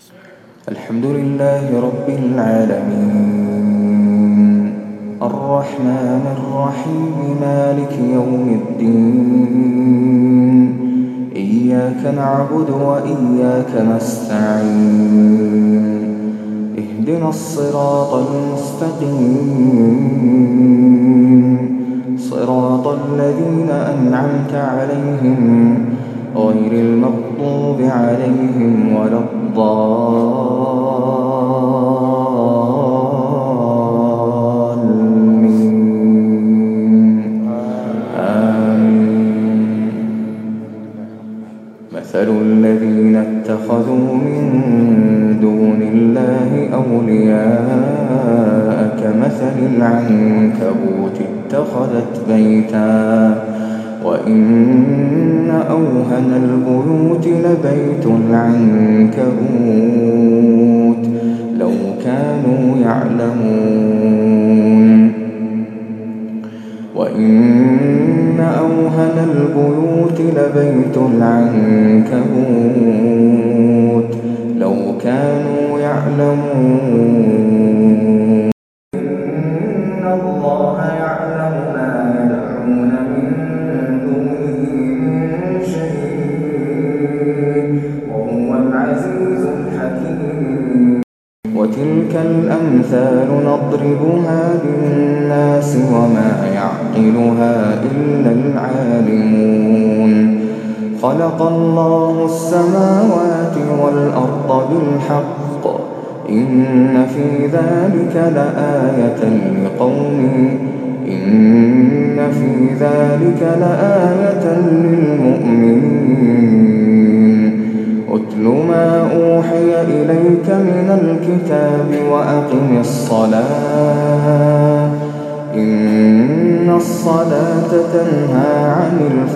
الحمد لله رب العالمين الرحمن الرحيم مالك يوم الدين إياك نعبد وإياك نستعين اهدنا الصراط المستقيم صراط الذين أنعمت عليهم غير المغضوب عليهم ولا الضالين آمين. مثل الذين اتخذوا من دون الله أولياء كمثل العنكبوت اتخذت بيتا وإن أوهن البيوت لبيت العنكبوت لو كانوا يعلمون وإن أوهن البيوت لبيت العنكبوت لو كانوا يعلمون إن الله يعلم ما يدعون من دونه من شيء وهو العزيز الحكيم وتلك الأمثال نضربها للناس وما يعقلها إلا العالمون خلق الله السماوات والأرض بالحق إن في ذلك لآية للمؤمنين أتل ما أوحي إليك من الكتاب وأقم الصلاة إن الصلاة تنهى عن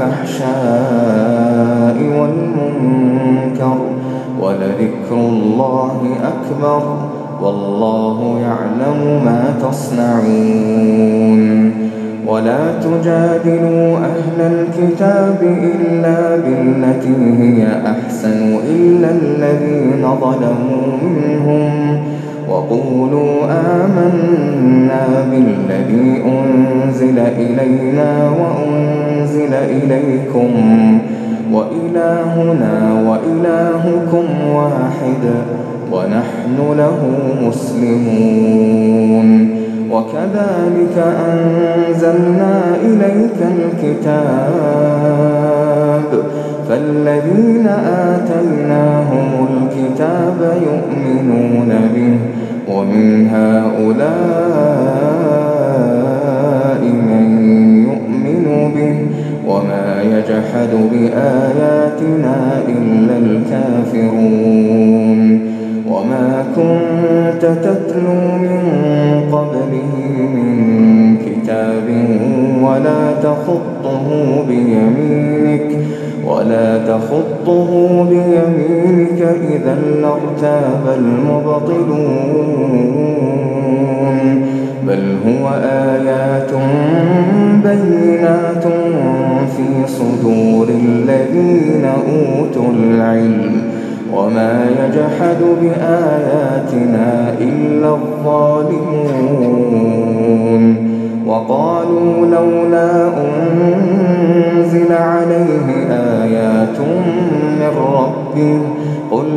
الفحشاء والمنكر ولذكر الله أكبر والله يعلم ما تصنعون ولا تجادلوا أهل الكتاب إلا بالتي هي أحسن إلا الذين ظلموا منهم وقولوا آمنا بالذي أنزل إلينا وأنزل إليكم وإلهنا وإلهكم واحد ونحن له مسلمون وكذلك أنزلنا إليك الكتاب فالذين آتيناهم الكتاب يؤمنون به ومن هؤلاء من يؤمن به وما يجحد بآياتنا إلا الكافرون وما كنت تتلو من قبله من كتاب ولا تخطه بيمينك إذا لارتاب المبطلون بل هو آيات بينات في صدور الذين أوتوا العلم وما يجحد بآياتنا إلا الظالمون وقالوا لولا أنزل عليه آيات من ربه قل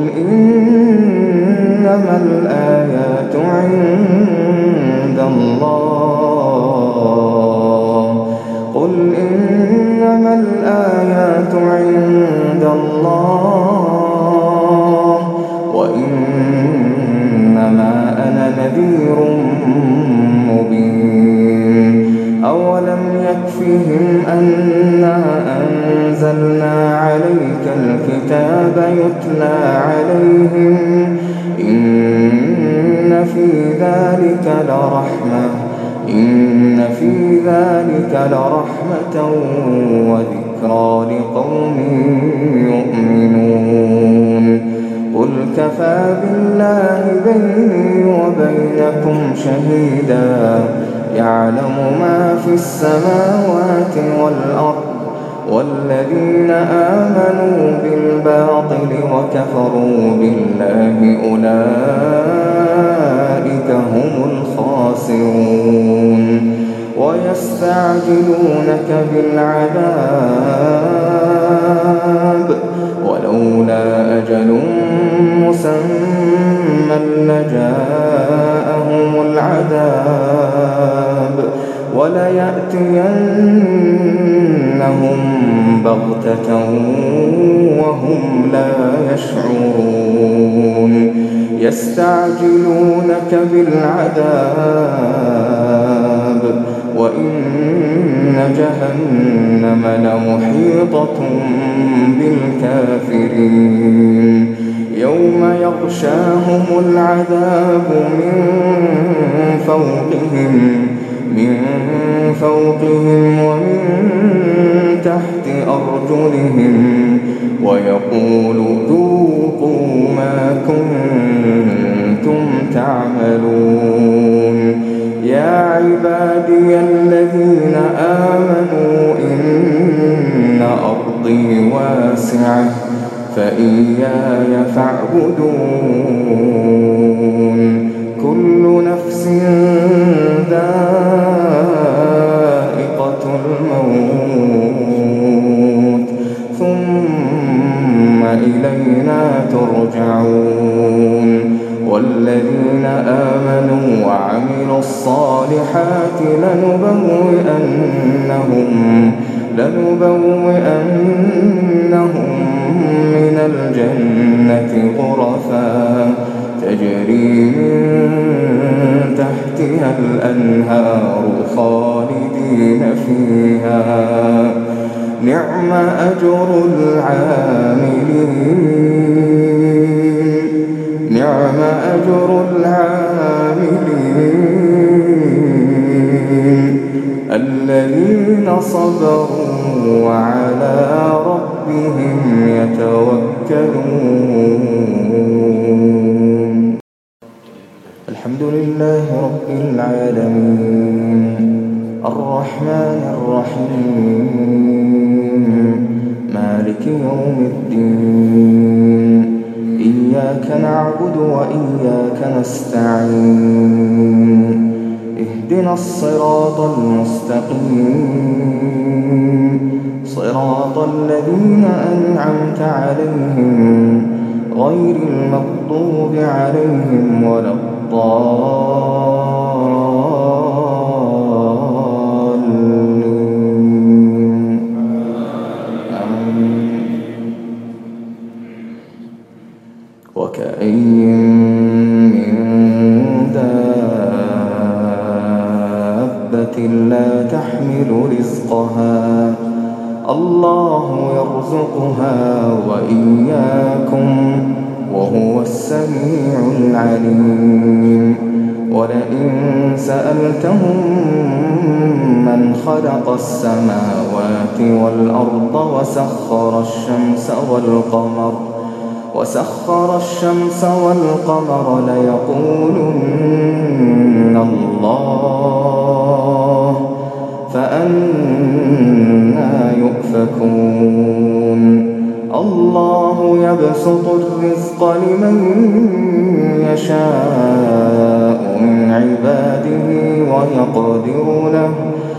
إنما الآيات عند الله وإنما أنا نذير مبين أولم يكفهم أنا أنزلنا عليك الكتاب يتلى عليهم إن في ذلك لرحمة وذكرى لقوم يؤمنون قل كفى بالله بيني وبينكم شهيدا يعلم ما في السماوات والأرض والذين آمنوا بالباطل وكفروا بالله أولئك هم الخاسرون ويستعجلونك بالعذاب ولولا أجل مسمى لجاءهم العذاب وليأتينهم بغتة وهم لا يشعرون يستعجلونك بالعذاب وإن جهنم لمحيطة بالكافرين يوم يغشاهم العذاب من فوقهم ومن تحت أرجلهم ويقول ذوقوا ما كنتم تعملون يا عبادي الذين آمنوا إن أرضي واسعة فإياي فاعبدون كل نفس ذائقة الموت ثم إلينا ترجعون والذين آمنوا وعملوا الصالحات لنبوئنهم من الجنة غرفا تجري من تحتها الأنهار خالدين فيها نعم أجر العاملين الذين صبروا وعلى ربهم يتوكلون الحمد لله رب العالمين الرحمن الرحيم مالك يوم الدين إياك نعبد وإياك نستعين اهدنا الصراط المستقيم صراط الذين أنعمت عليهم غير المغضوب عليهم ولا الضالين وكأين من دابة لا تحمل رزقها الله يرزقها وإياكم وهو السميع العليم ولئن سألتهم من خلق السماوات والأرض وسخر الشمس والقمر ليقولن الله فأنى يؤفكون الله يبسط الرزق لمن يشاء من عباده ويقدر له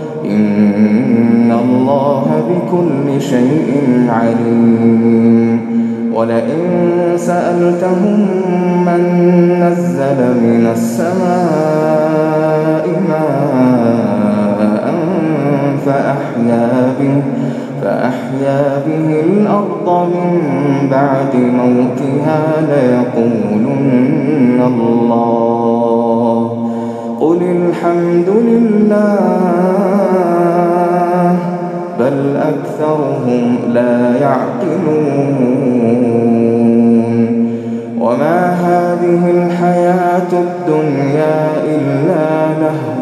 إن الله بكل شيء عليم ولئن سألتهم من نزل من السماء ماء فأحيا به الأرض من بعد موتها ليقولن الله قل الحمد لله بل أكثرهم لا يعقلون وما هذه الحياة الدنيا إلا لهو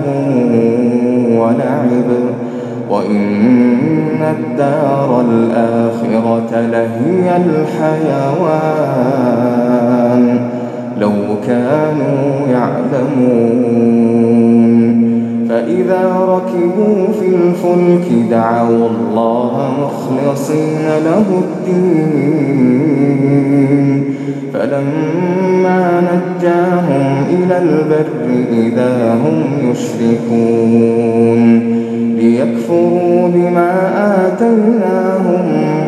ولعب وإن الدار الآخرة لهي الحيوان لو كانوا يعلمون فإذا ركبوا في الفلك دعوا الله مخلصين له الدين فلما نجاهم إلى البر إذا هم يشركون ليكفروا بما آتيناهم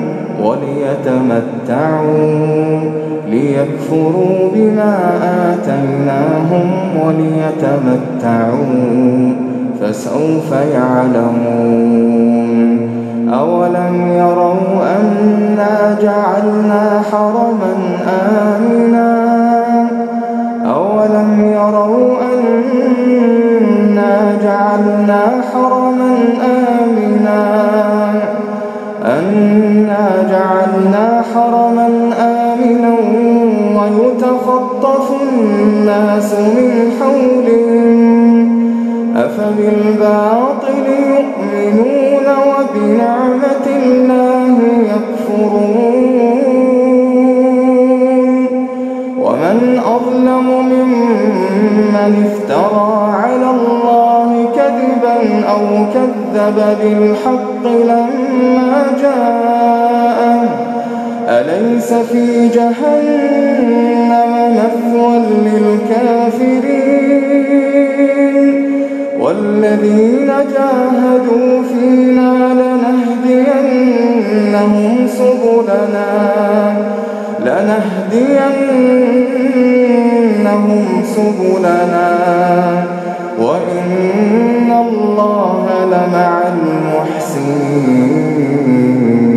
وليتمتعوا فسوف يعلمون أولم يروا أنا جعلنا حرما آمنا ويتخطف الناس من حولهم أفبالباطل يؤمنون وبنعمة الله يكفرون ومن أظلم ممن افترى على الله كذبا أو كذب بالحق لما جاءه أليس في جهنم مثوى للكافرين والذين جاهدوا فينا لنهدينهم سبلنا وإن الله لمع المحسنين.